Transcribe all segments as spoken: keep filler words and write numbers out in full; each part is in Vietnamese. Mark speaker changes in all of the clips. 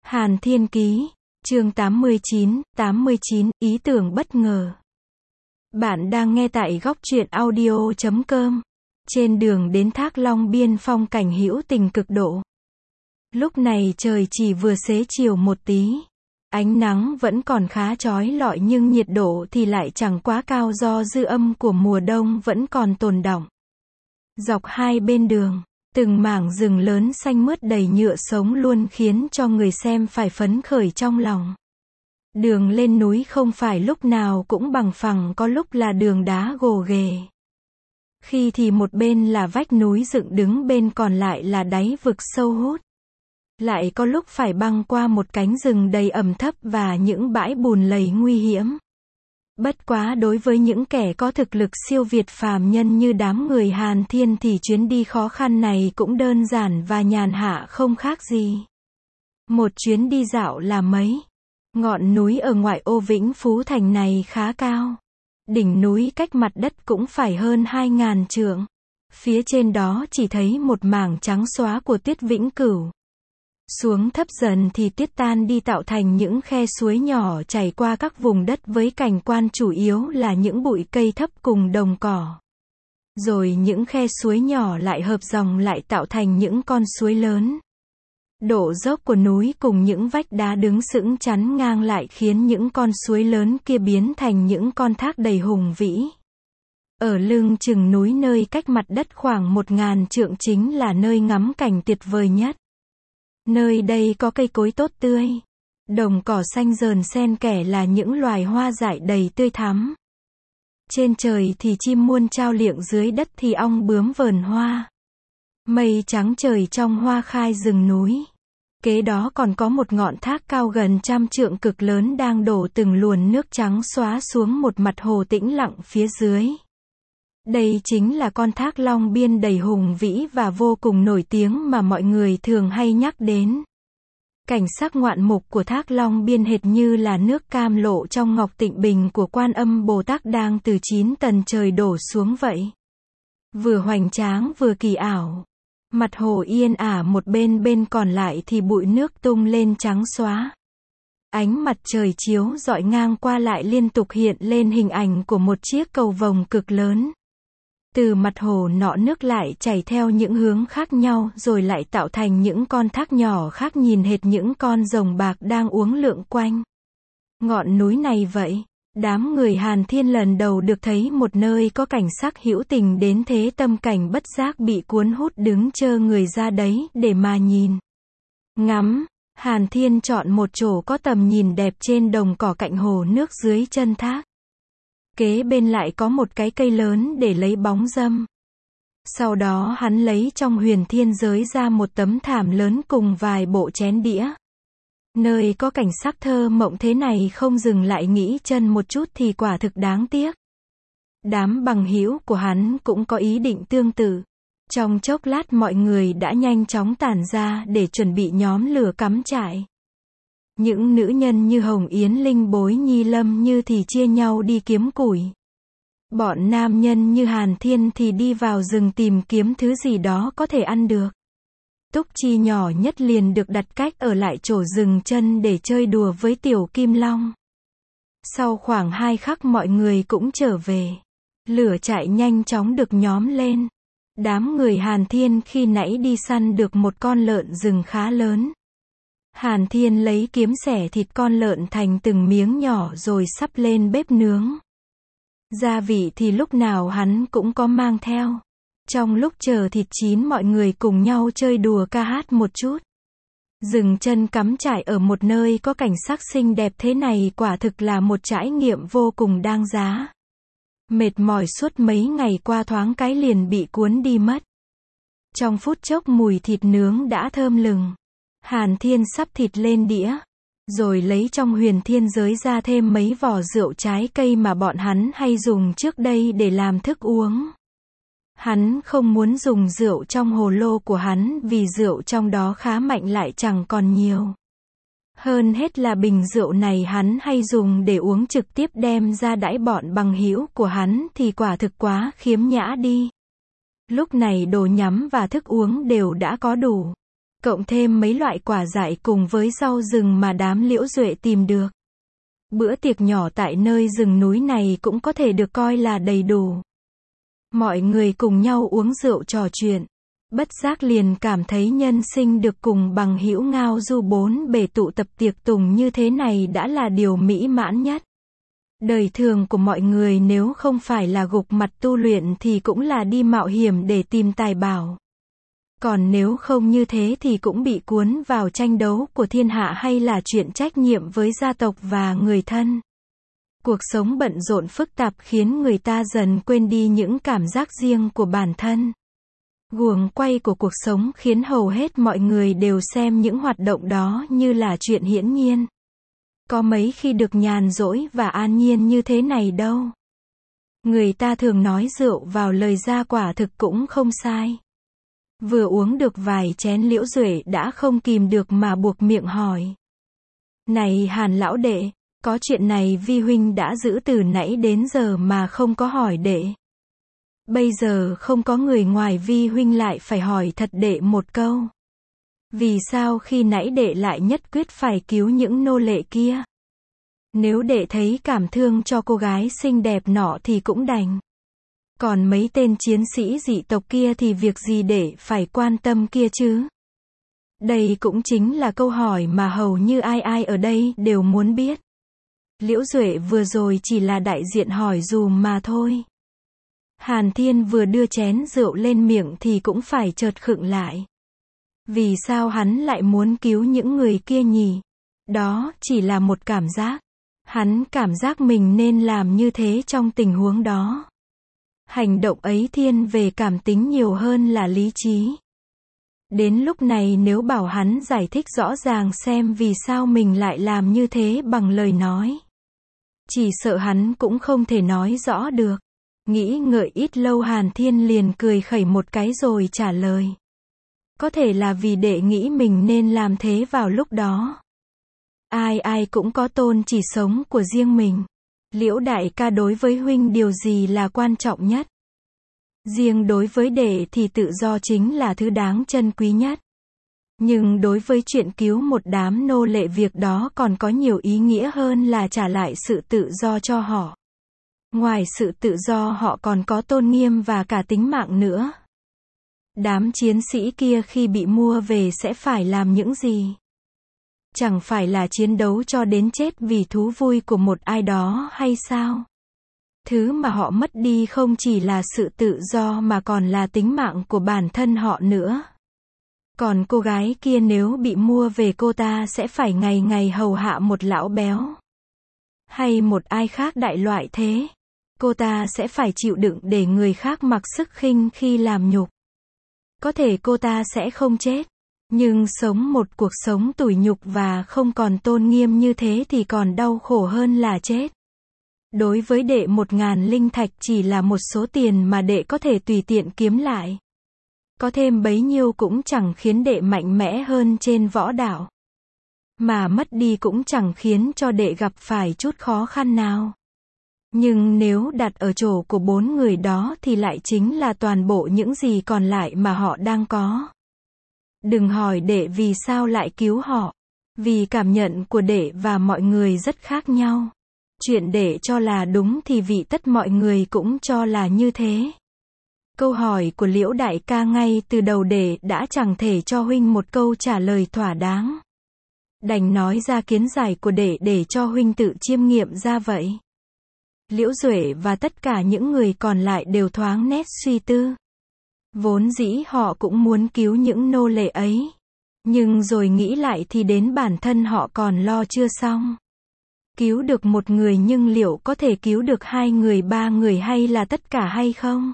Speaker 1: Hàn Thiên Ký, chương tám mươi chín, tám mươi chín, ý tưởng bất ngờ. Bạn đang nghe tại góc truyện audio chấm com. Trên đường đến Thác Long Biên phong cảnh hữu tình cực độ. Lúc này trời chỉ vừa xế chiều một tí. Ánh nắng vẫn còn khá chói lọi nhưng nhiệt độ thì lại chẳng quá cao do dư âm của mùa đông vẫn còn tồn đọng. Dọc hai bên đường, từng mảng rừng lớn xanh mướt đầy nhựa sống luôn khiến cho người xem phải phấn khởi trong lòng. Đường lên núi không phải lúc nào cũng bằng phẳng, có lúc là đường đá gồ ghề. Khi thì một bên là vách núi dựng đứng, bên còn lại là đáy vực sâu hút. Lại có lúc phải băng qua một cánh rừng đầy ẩm thấp và những bãi bùn lầy nguy hiểm. Bất quá đối với những kẻ có thực lực siêu việt phàm nhân như đám người Hàn Thiên thì chuyến đi khó khăn này cũng đơn giản và nhàn hạ không khác gì. Một chuyến đi dạo là mấy. Ngọn núi ở ngoại ô Vĩnh Phú Thành này khá cao. Đỉnh núi cách mặt đất cũng phải hơn hai ngàn trượng. Phía trên đó chỉ thấy một mảng trắng xóa của tuyết vĩnh cửu. Xuống thấp dần thì tuyết tan đi tạo thành những khe suối nhỏ chảy qua các vùng đất với cảnh quan chủ yếu là những bụi cây thấp cùng đồng cỏ. Rồi những khe suối nhỏ lại hợp dòng lại tạo thành những con suối lớn. Độ dốc của núi cùng những vách đá đứng sững chắn ngang lại khiến những con suối lớn kia biến thành những con thác đầy hùng vĩ. Ở lưng chừng núi nơi cách mặt đất khoảng một ngàn trượng chính là nơi ngắm cảnh tuyệt vời nhất. Nơi đây có cây cối tốt tươi, đồng cỏ xanh rờn xen kẽ là những loài hoa dại đầy tươi thắm. Trên trời thì chim muôn trao liệng, dưới đất thì ong bướm vờn hoa. Mây trắng trời trong hoa khai rừng núi. Kế đó còn có một ngọn thác cao gần trăm trượng cực lớn đang đổ từng luồn nước trắng xóa xuống một mặt hồ tĩnh lặng phía dưới. Đây chính là con thác Long Biên đầy hùng vĩ và vô cùng nổi tiếng mà mọi người thường hay nhắc đến. Cảnh sắc ngoạn mục của thác Long Biên hệt như là nước cam lộ trong ngọc tịnh bình của Quan Âm Bồ Tát đang từ chín tầng trời đổ xuống vậy. Vừa hoành tráng vừa kỳ ảo. Mặt hồ yên ả một bên, bên còn lại thì bụi nước tung lên trắng xóa. Ánh mặt trời chiếu rọi ngang qua lại liên tục hiện lên hình ảnh của một chiếc cầu vồng cực lớn. Từ mặt hồ nọ nước lại chảy theo những hướng khác nhau rồi lại tạo thành những con thác nhỏ khác nhìn hệt những con rồng bạc đang uốn lượn quanh ngọn núi này vậy. Đám người Hàn Thiên lần đầu được thấy một nơi có cảnh sắc hữu tình đến thế, tâm cảnh bất giác bị cuốn hút đứng chơ người ra đấy để mà nhìn. Ngắm, Hàn Thiên chọn một chỗ có tầm nhìn đẹp trên đồng cỏ cạnh hồ nước dưới chân thác. Kế bên lại có một cái cây lớn để lấy bóng râm. Sau đó hắn lấy trong huyền thiên giới ra một tấm thảm lớn cùng vài bộ chén đĩa. Nơi có cảnh sắc thơ mộng thế này không dừng lại nghĩ chân một chút thì quả thực đáng tiếc. Đám bằng hữu của hắn cũng có ý định tương tự. Trong chốc lát mọi người đã nhanh chóng tản ra để chuẩn bị nhóm lửa cắm trại. Những nữ nhân như Hồng Yến, Linh Bối, Nhi Lâm Như thì chia nhau đi kiếm củi. Bọn nam nhân như Hàn Thiên thì đi vào rừng tìm kiếm thứ gì đó có thể ăn được. Túc Chi nhỏ nhất liền được đặt cách ở lại chỗ rừng chân để chơi đùa với Tiểu Kim Long. Sau khoảng hai khắc mọi người cũng trở về. Lửa chạy nhanh chóng được nhóm lên. Đám người Hàn Thiên khi nãy đi săn được một con lợn rừng khá lớn. Hàn Thiên lấy kiếm xẻ thịt con lợn thành từng miếng nhỏ rồi sắp lên bếp nướng. Gia vị thì lúc nào hắn cũng có mang theo. Trong lúc chờ thịt chín mọi người cùng nhau chơi đùa ca hát một chút. Dừng chân cắm trại ở một nơi có cảnh sắc xinh đẹp thế này quả thực là một trải nghiệm vô cùng đáng giá. Mệt mỏi suốt mấy ngày qua thoáng cái liền bị cuốn đi mất. Trong phút chốc mùi thịt nướng đã thơm lừng. Hàn Thiên sắp thịt lên đĩa. Rồi lấy trong huyền thiên giới ra thêm mấy vỏ rượu trái cây mà bọn hắn hay dùng trước đây để làm thức uống. Hắn không muốn dùng rượu trong hồ lô của hắn vì rượu trong đó khá mạnh lại chẳng còn nhiều. Hơn hết là bình rượu này hắn hay dùng để uống trực tiếp đem ra đãi bọn bằng hữu của hắn thì quả thực quá khiếm nhã đi. Lúc này đồ nhắm và thức uống đều đã có đủ. cộng thêm mấy loại quả dại cùng với rau rừng mà đám Liễu Duệ tìm được. Bữa tiệc nhỏ tại nơi rừng núi này cũng có thể được coi là đầy đủ. Mọi người cùng nhau uống rượu trò chuyện. Bất giác liền cảm thấy nhân sinh được cùng bằng hữu ngao du bốn bề tụ tập tiệc tùng như thế này đã là điều mỹ mãn nhất. Đời thường của mọi người nếu không phải là gục mặt tu luyện thì cũng là đi mạo hiểm để tìm tài bảo. Còn nếu không như thế thì cũng bị cuốn vào tranh đấu của thiên hạ hay là chuyện trách nhiệm với gia tộc và người thân. Cuộc sống bận rộn phức tạp khiến người ta dần quên đi những cảm giác riêng của bản thân. Guồng quay của cuộc sống khiến hầu hết mọi người đều xem những hoạt động đó như là chuyện hiển nhiên. Có mấy khi được nhàn rỗi và an nhiên như thế này đâu. Người ta thường nói rượu vào lời ra quả thực cũng không sai. Vừa uống được vài chén Liễu Duệ đã không kìm được mà buộc miệng hỏi. Này Hàn lão đệ, có chuyện này vi huynh đã giữ từ nãy đến giờ mà không có hỏi đệ. Bây giờ không có người ngoài vi huynh lại phải hỏi thật đệ một câu. Vì sao khi nãy đệ lại nhất quyết phải cứu những nô lệ kia? Nếu đệ thấy cảm thương cho cô gái xinh đẹp nọ thì cũng đành. Còn mấy tên chiến sĩ dị tộc kia thì việc gì để phải quan tâm kia chứ? Đây cũng chính là câu hỏi mà hầu như ai ai ở đây đều muốn biết. Liễu Duệ vừa rồi chỉ là đại diện hỏi dùm mà thôi. Hàn Thiên vừa đưa chén rượu lên miệng thì cũng phải chợt khựng lại. Vì sao hắn lại muốn cứu những người kia nhỉ? Đó chỉ là một cảm giác. Hắn cảm giác mình nên làm như thế trong tình huống đó. Hành động ấy thiên về cảm tính nhiều hơn là lý trí. Đến lúc này nếu bảo hắn giải thích rõ ràng xem vì sao mình lại làm như thế bằng lời nói, chỉ sợ hắn cũng không thể nói rõ được. Nghĩ ngợi ít lâu Hàn Thiên liền cười khẩy một cái rồi trả lời. Có thể là vì đệ nghĩ mình nên làm thế vào lúc đó. Ai ai cũng có tôn chỉ sống của riêng mình. Liễu đại ca, đối với huynh điều gì là quan trọng nhất? Riêng đối với đệ thì tự do chính là thứ đáng trân quý nhất. Nhưng đối với chuyện cứu một đám nô lệ, việc đó còn có nhiều ý nghĩa hơn là trả lại sự tự do cho họ. Ngoài sự tự do họ còn có tôn nghiêm và cả tính mạng nữa. Đám chiến sĩ kia khi bị mua về sẽ phải làm những gì? Chẳng phải là chiến đấu cho đến chết vì thú vui của một ai đó hay sao? Thứ mà họ mất đi không chỉ là sự tự do mà còn là tính mạng của bản thân họ nữa. Còn cô gái kia nếu bị mua về, cô ta sẽ phải ngày ngày hầu hạ một lão béo. Hay một ai khác đại loại thế. Cô ta sẽ phải chịu đựng để người khác mặc sức khinh khi làm nhục. Có thể cô ta sẽ không chết. Nhưng sống một cuộc sống tủi nhục và không còn tôn nghiêm như thế thì còn đau khổ hơn là chết. Đối với đệ, một ngàn linh thạch chỉ là một số tiền mà đệ có thể tùy tiện kiếm lại. Có thêm bấy nhiêu cũng chẳng khiến đệ mạnh mẽ hơn trên võ đạo. Mà mất đi cũng chẳng khiến cho đệ gặp phải chút khó khăn nào. Nhưng nếu đặt ở chỗ của bốn người đó thì lại chính là toàn bộ những gì còn lại mà họ đang có. Đừng hỏi đệ vì sao lại cứu họ. Vì cảm nhận của đệ và mọi người rất khác nhau. Chuyện đệ cho là đúng thì vị tất mọi người cũng cho là như thế. Câu hỏi của Liễu đại ca ngay từ đầu đệ đã chẳng thể cho huynh một câu trả lời thỏa đáng. Đành nói ra kiến giải của đệ để cho huynh tự chiêm nghiệm ra vậy. Liễu Duệ và tất cả những người còn lại đều thoáng nét suy tư. Vốn dĩ họ cũng muốn cứu những nô lệ ấy. Nhưng rồi nghĩ lại thì đến bản thân họ còn lo chưa xong. Cứu được một người nhưng liệu có thể cứu được hai người, ba người hay là tất cả hay không?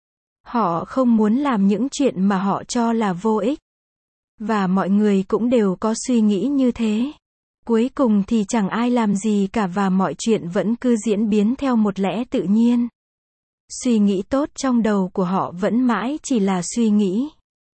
Speaker 1: Họ không muốn làm những chuyện mà họ cho là vô ích. Và mọi người cũng đều có suy nghĩ như thế. Cuối cùng thì chẳng ai làm gì cả và mọi chuyện vẫn cứ diễn biến theo một lẽ tự nhiên. Suy nghĩ tốt trong đầu của họ vẫn mãi chỉ là suy nghĩ.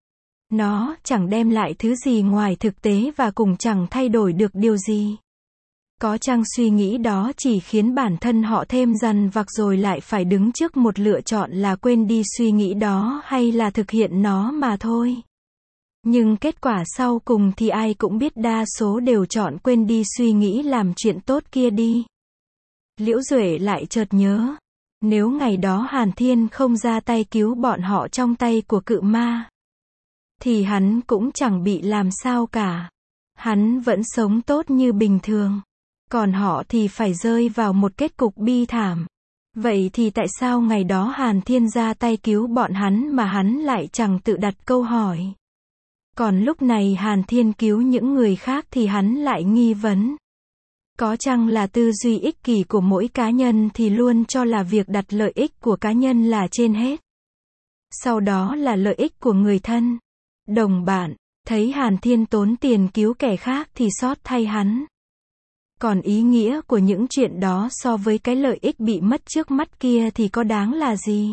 Speaker 1: Nó chẳng đem lại thứ gì ngoài thực tế và cũng chẳng thay đổi được điều gì. Có chăng suy nghĩ đó chỉ khiến bản thân họ thêm dằn vặt rồi lại phải đứng trước một lựa chọn là quên đi suy nghĩ đó hay là thực hiện nó mà thôi. Nhưng kết quả sau cùng thì ai cũng biết đa số đều chọn quên đi suy nghĩ làm chuyện tốt kia đi. Liễu Duệ lại chợt nhớ, nếu ngày đó Hàn Thiên không ra tay cứu bọn họ trong tay của cự ma, thì hắn cũng chẳng bị làm sao cả. Hắn vẫn sống tốt như bình thường. Còn họ thì phải rơi vào một kết cục bi thảm. Vậy thì tại sao ngày đó Hàn Thiên ra tay cứu bọn hắn mà hắn lại chẳng tự đặt câu hỏi? Còn lúc này Hàn Thiên cứu những người khác thì hắn lại nghi vấn. Có chăng là tư duy ích kỷ của mỗi cá nhân thì luôn cho là việc đặt lợi ích của cá nhân là trên hết. Sau đó là lợi ích của người thân, đồng bạn, thấy Hàn Thiên tốn tiền cứu kẻ khác thì xót thay hắn. Còn ý nghĩa của những chuyện đó so với cái lợi ích bị mất trước mắt kia thì có đáng là gì?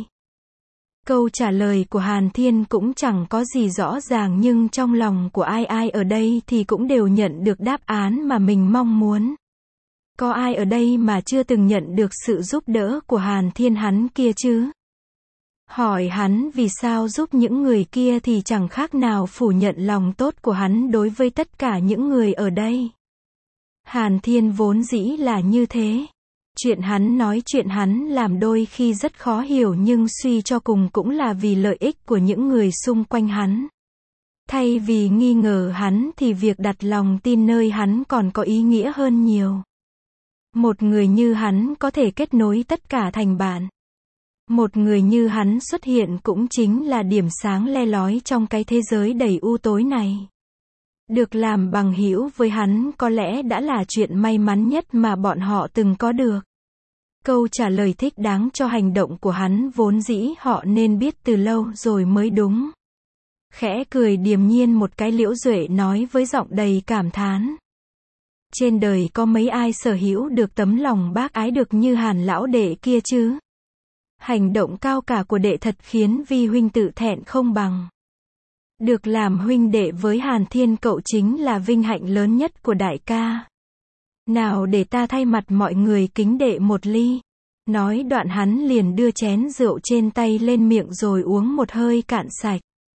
Speaker 1: Câu trả lời của Hàn Thiên cũng chẳng có gì rõ ràng, nhưng trong lòng của ai ai ở đây thì cũng đều nhận được đáp án mà mình mong muốn. Có ai ở đây mà chưa từng nhận được sự giúp đỡ của Hàn Thiên hắn kia chứ? Hỏi hắn vì sao giúp những người kia thì chẳng khác nào phủ nhận lòng tốt của hắn đối với tất cả những người ở đây. Hàn Thiên vốn dĩ là như thế. Chuyện hắn nói, chuyện hắn làm đôi khi rất khó hiểu, nhưng suy cho cùng cũng là vì lợi ích của những người xung quanh hắn. Thay vì nghi ngờ hắn thì việc đặt lòng tin nơi hắn còn có ý nghĩa hơn nhiều. Một người như hắn có thể kết nối tất cả thành bạn. Một người như hắn xuất hiện cũng chính là điểm sáng le lói trong cái thế giới đầy u tối này. Được làm bằng hữu với hắn có lẽ đã là chuyện may mắn nhất mà bọn họ từng có được. Câu trả lời thích đáng cho hành động của hắn vốn dĩ họ nên biết từ lâu rồi mới đúng. Khẽ cười điềm nhiên một cái, Liễu Duệ nói với giọng đầy cảm thán. Trên đời có mấy ai sở hữu được tấm lòng bác ái được như Hàn lão đệ kia chứ? Hành động cao cả của đệ thật khiến vi huynh tự thẹn không bằng. Được làm huynh đệ với Hàn Thiên cậu chính là vinh hạnh lớn nhất của đại ca. Nào để ta thay mặt mọi người kính đệ một ly. Nói đoạn hắn liền đưa chén rượu trên tay lên miệng rồi uống một hơi cạn sạch.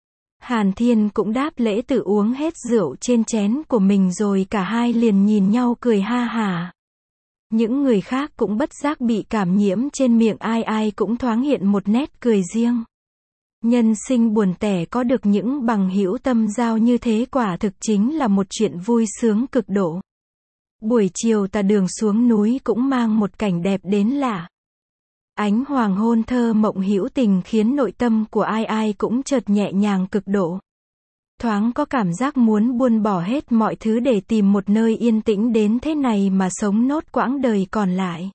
Speaker 1: Hàn Thiên cũng đáp lễ tự uống hết rượu trên chén của mình rồi cả hai liền nhìn nhau cười ha hả. Những người khác cũng bất giác bị cảm nhiễm, trên miệng ai ai cũng thoáng hiện một nét cười riêng. Nhân sinh buồn tẻ có được những bằng hữu tâm giao như thế quả thực chính là một chuyện vui sướng cực độ. Buổi chiều tà đường xuống núi cũng mang một cảnh đẹp đến lạ. Ánh hoàng hôn thơ mộng hữu tình khiến nội tâm của ai ai cũng chợt nhẹ nhàng cực độ. Thoáng có cảm giác muốn buông bỏ hết mọi thứ để tìm một nơi yên tĩnh đến thế này mà sống nốt quãng đời còn lại.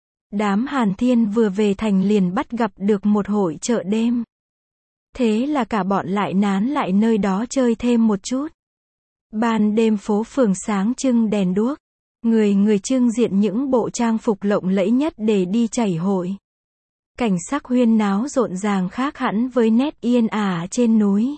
Speaker 1: Đám Hàn Thiên vừa về thành liền bắt gặp được một hội chợ đêm. Thế là cả bọn lại nán lại nơi đó chơi thêm một chút. Ban đêm phố phường sáng trưng đèn đuốc. Người người trưng diện những bộ trang phục lộng lẫy nhất để đi chảy hội. Cảnh sắc huyên náo rộn ràng khác hẳn với nét yên ả trên núi.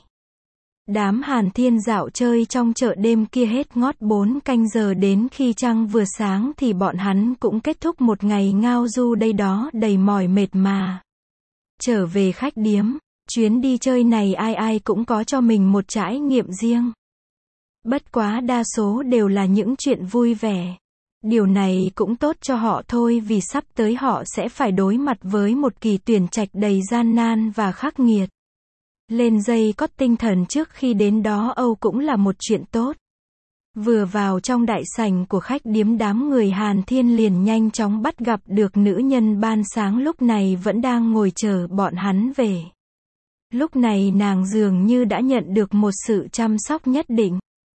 Speaker 1: Đám Hàn Thiên dạo chơi trong chợ đêm kia hết ngót bốn canh giờ, đến khi trăng vừa sáng thì bọn hắn cũng kết thúc một ngày ngao du đây đó đầy mỏi mệt mà. Trở về khách điếm, chuyến đi chơi này ai ai cũng có cho mình một trải nghiệm riêng. Bất quá đa số đều là những chuyện vui vẻ. Điều này cũng tốt cho họ thôi, vì sắp tới họ sẽ phải đối mặt với một kỳ tuyển trạch đầy gian nan và khắc nghiệt. Lên dây cót tinh thần trước khi đến đó Âu cũng là một chuyện tốt. Vừa vào trong đại sảnh của khách điếm, đám người Hàn Thiên liền nhanh chóng bắt gặp được nữ nhân ban sáng lúc này vẫn đang ngồi chờ bọn hắn về. Lúc này nàng dường như đã nhận được một sự chăm sóc nhất định.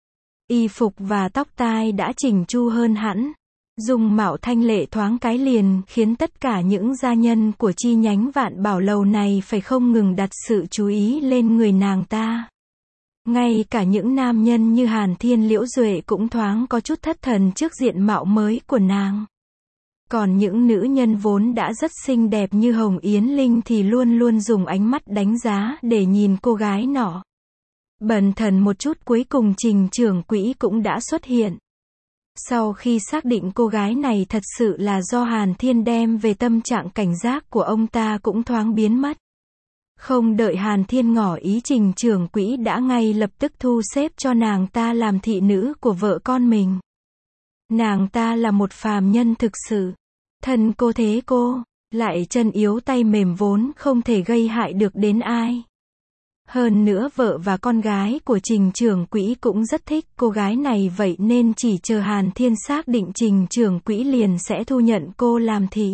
Speaker 1: Y phục và tóc tai đã chỉnh chu hơn hẳn. Dung mạo thanh lệ thoáng cái liền khiến tất cả những gia nhân của chi nhánh Vạn Bảo Lầu này phải không ngừng đặt sự chú ý lên người nàng ta. Ngay cả những nam nhân như Hàn Thiên, Liễu Duệ cũng thoáng có chút thất thần trước diện mạo mới của nàng. Còn những nữ nhân vốn đã rất xinh đẹp như Hồng Yến Linh thì luôn luôn dùng ánh mắt đánh giá để nhìn cô gái nọ. Bần thần một chút, cuối cùng Trình trưởng quỹ cũng đã xuất hiện. Sau khi xác định cô gái này thật sự là do Hàn Thiên đem về, tâm trạng cảnh giác của ông ta cũng thoáng biến mất. Không đợi Hàn Thiên ngỏ ý, Trình trưởng quỹ đã ngay lập tức thu xếp cho nàng ta làm thị nữ của vợ con mình. Nàng ta là một phàm nhân thực sự. Thân cô thế cô, lại chân yếu tay mềm vốn không thể gây hại được đến ai. Hơn nữa vợ và con gái của Trình trưởng quỹ cũng rất thích cô gái này, vậy nên chỉ chờ Hàn Thiên xác định, Trình trưởng quỹ liền sẽ thu nhận cô làm thị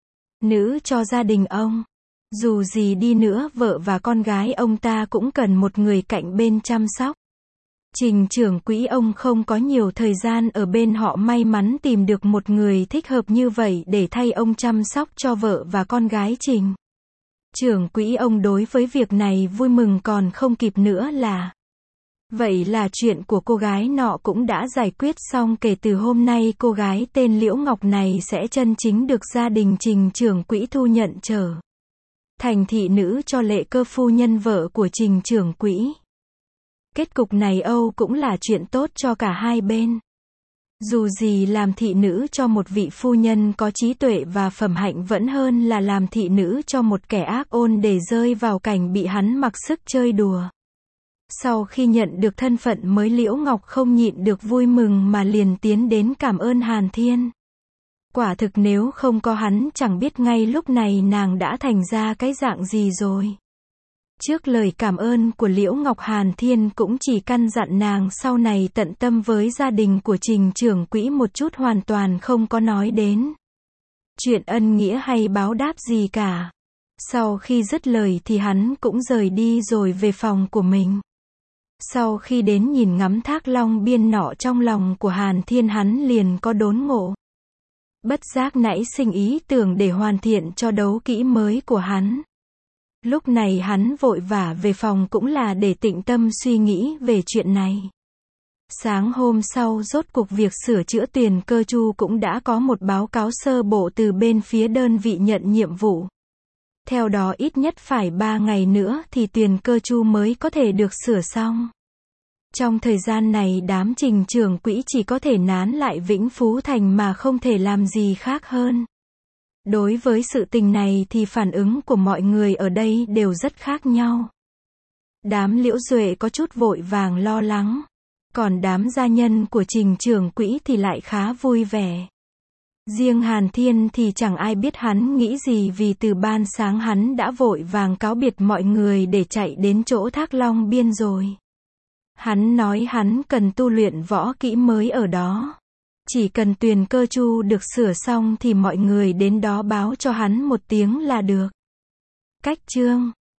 Speaker 1: nữ cho gia đình ông. Dù gì đi nữa, vợ và con gái ông ta cũng cần một người cạnh bên chăm sóc. Trình trưởng quỹ ông không có nhiều thời gian ở bên họ, may mắn tìm được một người thích hợp như vậy để thay ông chăm sóc cho vợ và con gái Trình trưởng quỹ ông đối với việc này vui mừng còn không kịp nữa là. Vậy là chuyện của cô gái nọ cũng đã giải quyết xong. Kể từ hôm nay, cô gái tên Liễu Ngọc này sẽ chân chính được gia đình Trình trưởng quỹ thu nhận trở thành thị nữ cho Lệ Cơ phu nhân, vợ của Trình trưởng quỹ. Kết cục này Âu cũng là chuyện tốt cho cả hai bên. Dù gì làm thị nữ cho một vị phu nhân có trí tuệ và phẩm hạnh vẫn hơn là làm thị nữ cho một kẻ ác ôn để rơi vào cảnh bị hắn mặc sức chơi đùa. Sau khi nhận được thân phận mới, Liễu Ngọc không nhịn được vui mừng mà liền tiến đến cảm ơn Hàn Thiên. Quả thực nếu không có hắn, chẳng biết ngay lúc này nàng đã thành ra cái dạng gì rồi. Trước lời cảm ơn của Liễu Ngọc, Hàn Thiên cũng chỉ căn dặn nàng sau này tận tâm với gia đình của Trình trưởng quỹ một chút, hoàn toàn không có nói đến chuyện ân nghĩa hay báo đáp gì cả. Sau khi dứt lời thì hắn cũng rời đi rồi về phòng của mình. Sau khi đến nhìn ngắm thác Long Biên nọ, trong lòng của Hàn Thiên hắn liền có đốn ngộ. Bất giác nảy sinh ý tưởng để hoàn thiện cho đấu kỹ mới của hắn. Lúc này hắn vội vã về phòng cũng là để tĩnh tâm suy nghĩ về chuyện này. Sáng hôm sau, rốt cuộc việc sửa chữa Tuyền Cơ Chu cũng đã có một báo cáo sơ bộ từ bên phía đơn vị nhận nhiệm vụ. Theo đó ít nhất phải ba ngày nữa thì Tuyền Cơ Chu mới có thể được sửa xong. Trong thời gian này đám Trình trưởng quỹ chỉ có thể nán lại Vĩnh Phú Thành mà không thể làm gì khác hơn. Đối với sự tình này thì phản ứng của mọi người ở đây đều rất khác nhau. Đám Liễu Duệ có chút vội vàng lo lắng. Còn đám gia nhân của Trình trưởng quỹ thì lại khá vui vẻ. Riêng Hàn Thiên thì chẳng ai biết hắn nghĩ gì, vì từ ban sáng hắn đã vội vàng cáo biệt mọi người để chạy đến chỗ thác Long Biên rồi. Hắn nói hắn cần tu luyện võ kỹ mới ở đó. Chỉ cần Tuyền Cơ Chu được sửa xong thì mọi người đến đó báo cho hắn một tiếng là được. Cách chương